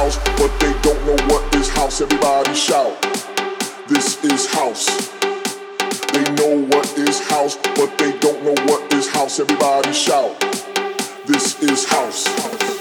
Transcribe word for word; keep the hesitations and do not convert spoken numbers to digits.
house, but they don't know what is house. Everybody shout. This is house. They know what is house, but they don't know what is house. Everybody shout. This is house.